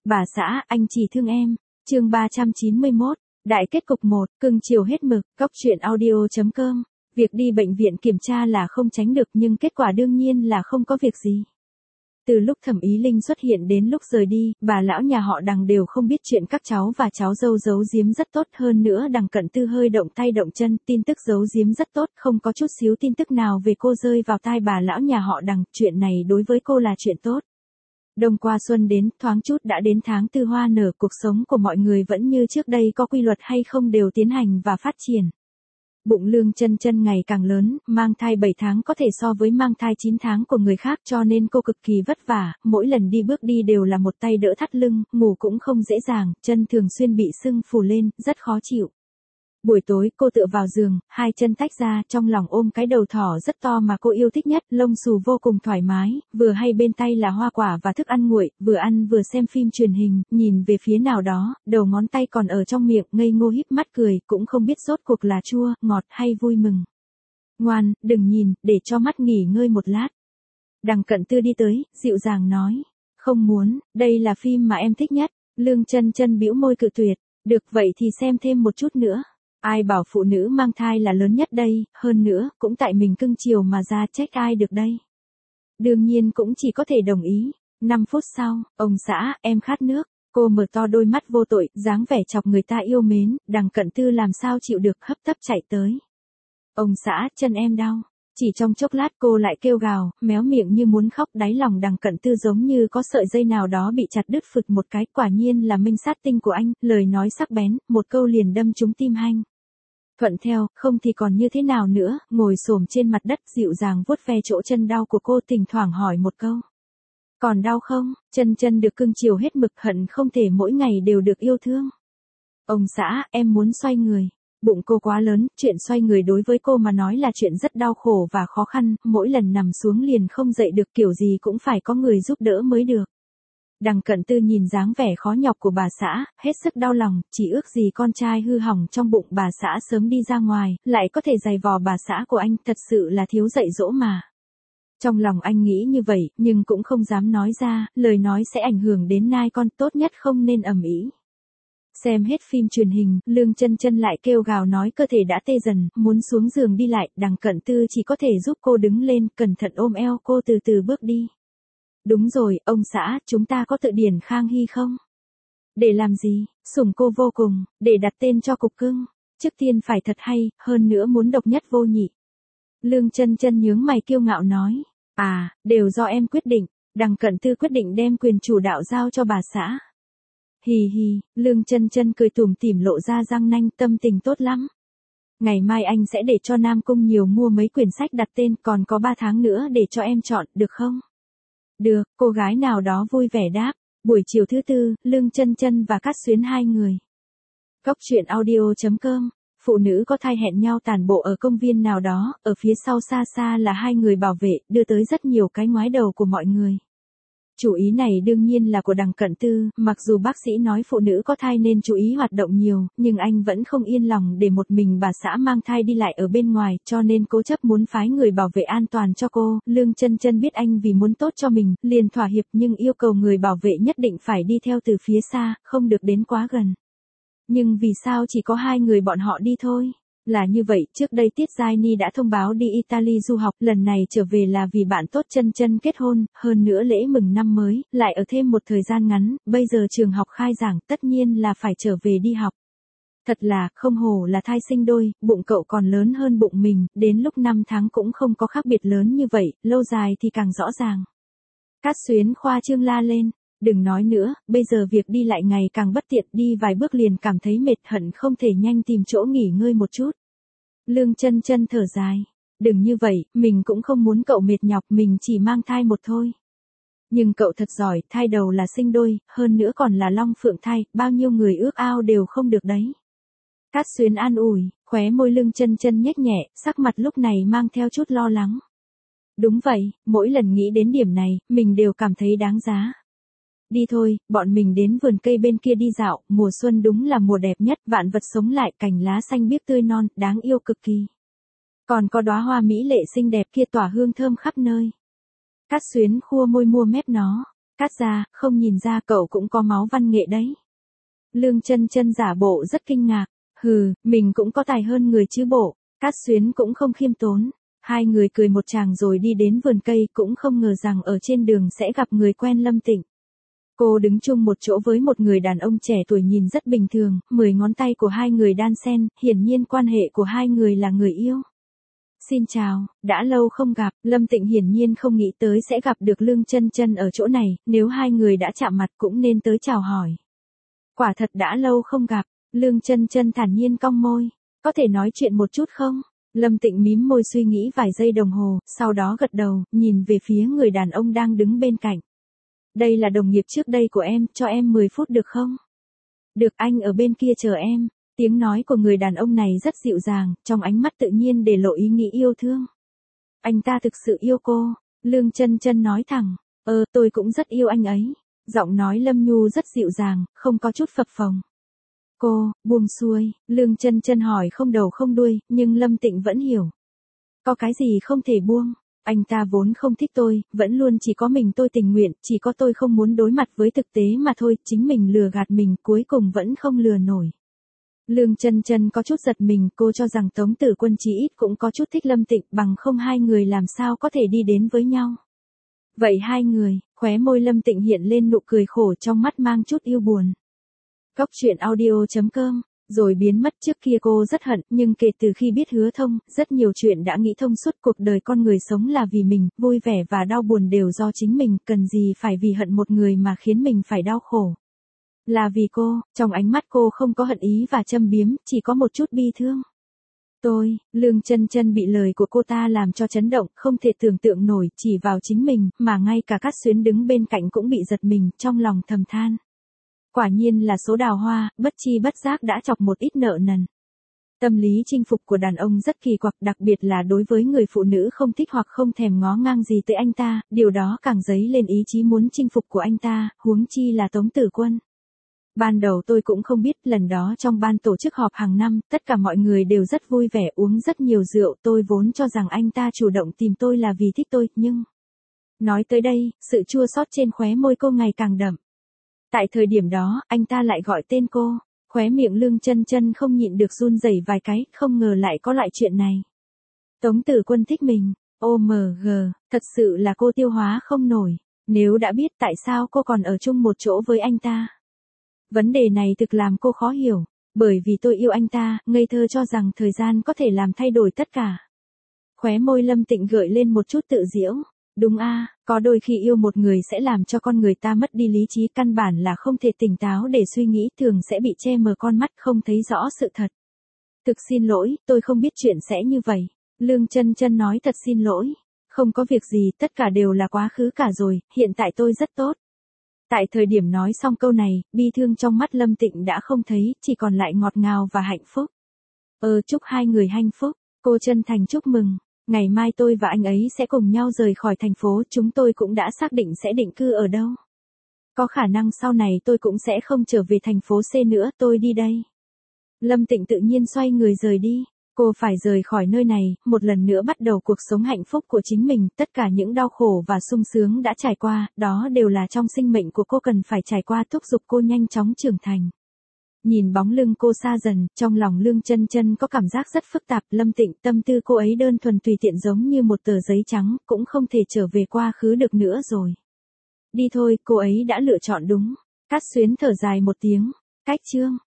Bà xã, anh chỉ thương em. Chương 391. Đại kết cục 1, cưng chiều hết mực. Góc truyện audio.com. Việc đi bệnh viện kiểm tra là không tránh được nhưng kết quả đương nhiên là không có việc gì. Từ lúc Thẩm Ý Linh xuất hiện đến lúc rời đi, bà lão nhà họ Đằng đều không biết chuyện các cháu và cháu dâu giấu giếm rất tốt, hơn nữa Đằng Cận Tư hơi động tay động chân, tin tức giấu giếm rất tốt, không có chút xíu tin tức nào về cô rơi vào tai bà lão nhà họ Đằng, chuyện này đối với cô là chuyện tốt. Đông qua xuân đến, thoáng chút đã đến tháng tư hoa nở, cuộc sống của mọi người vẫn như trước đây, có quy luật hay không đều tiến hành và phát triển. Bụng Lương Chân Chân ngày càng lớn, mang thai 7 tháng có thể so với mang thai 9 tháng của người khác, cho nên cô cực kỳ vất vả, mỗi lần đi bước đi đều là một tay đỡ thắt lưng, ngủ cũng không dễ dàng, chân thường xuyên bị sưng phù lên, rất khó chịu. Buổi tối cô tựa vào giường, hai chân tách ra, trong lòng ôm cái đầu thỏ rất to mà cô yêu thích nhất, lông xù vô cùng thoải mái, vừa hay bên tay là hoa quả và thức ăn nguội, vừa ăn vừa xem phim truyền hình, nhìn về phía nào đó, đầu ngón tay còn ở trong miệng, ngây ngô híp mắt cười, cũng không biết rốt cuộc là chua, ngọt hay vui mừng. Ngoan, đừng nhìn, để cho mắt nghỉ ngơi một lát. Đằng Cận Tư đi tới, dịu dàng nói, không muốn, đây là phim mà em thích nhất. Lương Chân Chân bĩu môi cự tuyệt, được vậy thì xem thêm một chút nữa. Ai bảo phụ nữ mang thai là lớn nhất đây, hơn nữa, cũng tại mình cưng chiều mà ra, trách ai được đây. Đương nhiên cũng chỉ có thể đồng ý. 5 phút sau, ông xã, em khát nước. Cô mở to đôi mắt vô tội, dáng vẻ chọc người ta yêu mến, Đằng Cận Tư làm sao chịu được, hấp tấp chạy tới. Ông xã, chân em đau. Chỉ trong chốc lát cô lại kêu gào, méo miệng như muốn khóc, đáy lòng Đằng Cận Tư giống như có sợi dây nào đó bị chặt đứt phực một cái, quả nhiên là minh sát tinh của anh, lời nói sắc bén, một câu liền đâm trúng tim Hanh. Thuận theo, không thì còn như thế nào nữa, ngồi xổm trên mặt đất dịu dàng vuốt ve chỗ chân đau của cô, thỉnh thoảng hỏi một câu. Còn đau không? Chân Chân được cưng chiều hết mực, hận không thể mỗi ngày đều được yêu thương. Ông xã, em muốn xoay người. Bụng cô quá lớn, chuyện xoay người đối với cô mà nói là chuyện rất đau khổ và khó khăn, mỗi lần nằm xuống liền không dậy được, kiểu gì cũng phải có người giúp đỡ mới được. Đằng Cận Tư nhìn dáng vẻ khó nhọc của bà xã, hết sức đau lòng, chỉ ước gì con trai hư hỏng trong bụng bà xã sớm đi ra ngoài, lại có thể giày vò bà xã của anh, thật sự là thiếu dạy dỗ mà. Trong lòng anh nghĩ như vậy, nhưng cũng không dám nói ra, lời nói sẽ ảnh hưởng đến nai con, tốt nhất không nên ầm ĩ. Xem hết phim truyền hình, Lương Chân Chân lại kêu gào nói cơ thể đã tê dần, muốn xuống giường đi lại, Đằng Cận Tư chỉ có thể giúp cô đứng lên, cẩn thận ôm eo cô từ từ bước đi. Đúng rồi, ông xã, chúng ta có tự điển Khang Hy không? Để làm gì? Sủng cô vô cùng, để đặt tên cho cục cưng. Trước tiên phải thật hay, hơn nữa muốn độc nhất vô nhị. Lương Chân Chân nhướng mày kiêu ngạo nói. À, đều do em quyết định. Đằng Cận Tư quyết định đem quyền chủ đạo giao cho bà xã. Hì hì, Lương Chân Chân cười tủm tỉm lộ ra răng nanh, tâm tình tốt lắm. Ngày mai anh sẽ để cho Nam Cung nhiều mua mấy quyển sách đặt tên, còn có 3 tháng nữa để cho em chọn, được không? Được, cô gái nào đó vui vẻ đáp. Buổi chiều thứ tư, Lương Chân Chân và Cát Xuyến hai người. Góc truyện audio.com. Phụ nữ có thai hẹn nhau tản bộ ở công viên nào đó, ở phía sau xa xa là hai người bảo vệ, đưa tới rất nhiều cái ngoái đầu của mọi người. Chủ ý này đương nhiên là của Đằng Cận Tư, mặc dù bác sĩ nói phụ nữ có thai nên chú ý hoạt động nhiều, nhưng anh vẫn không yên lòng để một mình bà xã mang thai đi lại ở bên ngoài, cho nên cố chấp muốn phái người bảo vệ an toàn cho cô. Lương Chân Chân biết anh vì muốn tốt cho mình, liền thỏa hiệp, nhưng yêu cầu người bảo vệ nhất định phải đi theo từ phía xa, không được đến quá gần. Nhưng vì sao chỉ có hai người bọn họ đi thôi? Là như vậy, trước đây Tiết Giai Ni đã thông báo đi Italy du học, lần này trở về là vì bạn tốt Chân Chân kết hôn, hơn nữa lễ mừng năm mới, lại ở thêm một thời gian ngắn, bây giờ trường học khai giảng, tất nhiên là phải trở về đi học. Thật là, không hổ là thai sinh đôi, bụng cậu còn lớn hơn bụng mình, đến lúc 5 tháng cũng không có khác biệt lớn như vậy, lâu dài thì càng rõ ràng. Cát Xuyến khoa trương la lên. Đừng nói nữa, bây giờ việc đi lại ngày càng bất tiện, đi vài bước liền cảm thấy mệt, hận không thể nhanh tìm chỗ nghỉ ngơi một chút. Lương Chân Chân thở dài. Đừng như vậy, mình cũng không muốn cậu mệt nhọc, mình chỉ mang thai một thôi. Nhưng cậu thật giỏi, thai đầu là sinh đôi, hơn nữa còn là long phượng thai, bao nhiêu người ước ao đều không được đấy. Cát Xuyến an ủi, khóe môi Lương Chân Chân nhếch nhẹ, sắc mặt lúc này mang theo chút lo lắng. Đúng vậy, mỗi lần nghĩ đến điểm này, mình đều cảm thấy đáng giá. Đi thôi, bọn mình đến vườn cây bên kia đi dạo, mùa xuân đúng là mùa đẹp nhất, vạn vật sống lại, cành lá xanh biếc tươi non, đáng yêu cực kỳ. Còn có đóa hoa mỹ lệ xinh đẹp kia tỏa hương thơm khắp nơi. Cát Xuyến khua môi mua mép nó. Cát gia, không nhìn ra cậu cũng có máu văn nghệ đấy. Lương Chân Chân giả bộ rất kinh ngạc. Hừ, mình cũng có tài hơn người chứ bộ. Cát Xuyến cũng không khiêm tốn. Hai người cười một tràng rồi đi đến vườn cây, cũng không ngờ rằng ở trên đường sẽ gặp người quen Lâm Tịnh. Cô đứng chung một chỗ với một người đàn ông trẻ tuổi nhìn rất bình thường, 10 ngón tay của hai người đan xen, hiển nhiên quan hệ của hai người là người yêu. Xin chào, đã lâu không gặp, Lâm Tịnh hiển nhiên không nghĩ tới sẽ gặp được Lương Chân Chân ở chỗ này, nếu hai người đã chạm mặt cũng nên tới chào hỏi. Quả thật đã lâu không gặp, Lương Chân Chân thản nhiên cong môi, có thể nói chuyện một chút không? Lâm Tịnh mím môi suy nghĩ vài giây đồng hồ, sau đó gật đầu, nhìn về phía người đàn ông đang đứng bên cạnh. Đây là đồng nghiệp trước đây của em, cho em 10 phút được không? Được, anh ở bên kia chờ em. Tiếng nói của người đàn ông này rất dịu dàng, trong ánh mắt tự nhiên để lộ ý nghĩ yêu thương. Anh ta thực sự yêu cô, Lương Chân Chân nói thẳng, tôi cũng rất yêu anh ấy. Giọng nói Lâm Nhu rất dịu dàng, không có chút phập phồng. Cô, buông xuôi, Lương Chân Chân hỏi không đầu không đuôi, nhưng Lâm Tịnh vẫn hiểu. Có cái gì không thể buông, anh ta vốn không thích tôi, vẫn luôn chỉ có mình tôi tình nguyện, chỉ có tôi không muốn đối mặt với thực tế mà thôi, chính mình lừa gạt mình, cuối cùng vẫn không lừa nổi. Lương Chân Chân có chút giật mình, cô cho rằng Tống Tử Quân chí ít cũng có chút thích Lâm Tịnh, bằng không hai người làm sao có thể đi đến với nhau. Vậy hai người, khóe môi Lâm Tịnh hiện lên nụ cười khổ, trong mắt mang chút yêu buồn. Góc audio.com, rồi biến mất. Trước kia cô rất hận, nhưng kể từ khi biết Hứa Thông, rất nhiều chuyện đã nghĩ thông suốt. Cuộc đời con người sống là vì mình, vui vẻ và đau buồn đều do chính mình, cần gì phải vì hận một người mà khiến mình phải đau khổ. Là vì cô, trong ánh mắt cô không có hận ý và châm biếm, chỉ có một chút bi thương. Lương Chân Chân bị lời của cô ta làm cho chấn động, không thể tưởng tượng nổi, chỉ vào chính mình, mà ngay cả Cát Xuyến đứng bên cạnh cũng bị giật mình, trong lòng thầm than. Quả nhiên là số đào hoa, bất chi bất giác đã chọc một ít nợ nần. Tâm lý chinh phục của đàn ông rất kỳ quặc, đặc biệt là đối với người phụ nữ không thích hoặc không thèm ngó ngang gì tới anh ta, điều đó càng dấy lên ý chí muốn chinh phục của anh ta, huống chi là Tống Tử Quân. Ban đầu tôi cũng không biết, lần đó trong ban tổ chức họp hàng năm, tất cả mọi người đều rất vui vẻ uống rất nhiều rượu, tôi vốn cho rằng anh ta chủ động tìm tôi là vì thích tôi, nhưng... Nói tới đây, sự chua xót trên khóe môi cô ngày càng đậm. Tại thời điểm đó, anh ta lại gọi tên cô, khóe miệng Lương Chân Chân không nhịn được run rẩy vài cái, không ngờ lại có loại chuyện này. Tống Tử Quân thích mình, OMG, thật sự là cô tiêu hóa không nổi, nếu đã biết tại sao cô còn ở chung một chỗ với anh ta. Vấn đề này thực làm cô khó hiểu, bởi vì tôi yêu anh ta, ngây thơ cho rằng thời gian có thể làm thay đổi tất cả. Khóe môi Lâm Tịnh gợi lên một chút tự giễu. Đúng a, có đôi khi yêu một người sẽ làm cho con người ta mất đi lý trí, căn bản là không thể tỉnh táo để suy nghĩ, thường sẽ bị che mờ con mắt, không thấy rõ sự thật. Thực xin lỗi, tôi không biết chuyện sẽ như vậy. Lương Chân Chân nói thật xin lỗi. Không có việc gì, tất cả đều là quá khứ cả rồi, hiện tại tôi rất tốt. Tại thời điểm nói xong câu này, bi thương trong mắt Lâm Tịnh đã không thấy, chỉ còn lại ngọt ngào và hạnh phúc. Chúc hai người hạnh phúc, cô chân thành chúc mừng. Ngày mai tôi và anh ấy sẽ cùng nhau rời khỏi thành phố, chúng tôi cũng đã xác định sẽ định cư ở đâu. Có khả năng sau này tôi cũng sẽ không trở về thành phố C nữa, tôi đi đây. Lâm Tịnh tự nhiên xoay người rời đi. Cô phải rời khỏi nơi này, một lần nữa bắt đầu cuộc sống hạnh phúc của chính mình, tất cả những đau khổ và sung sướng đã trải qua, đó đều là trong sinh mệnh của cô cần phải trải qua, thúc giục cô nhanh chóng trưởng thành. Nhìn bóng lưng cô xa dần, trong lòng Lương Chân Chân có cảm giác rất phức tạp, Lâm Tịnh, tâm tư cô ấy đơn thuần tùy tiện giống như một tờ giấy trắng, cũng không thể trở về quá khứ được nữa rồi. Đi thôi, cô ấy đã lựa chọn đúng. Cát Xuyến thở dài một tiếng, cách chương.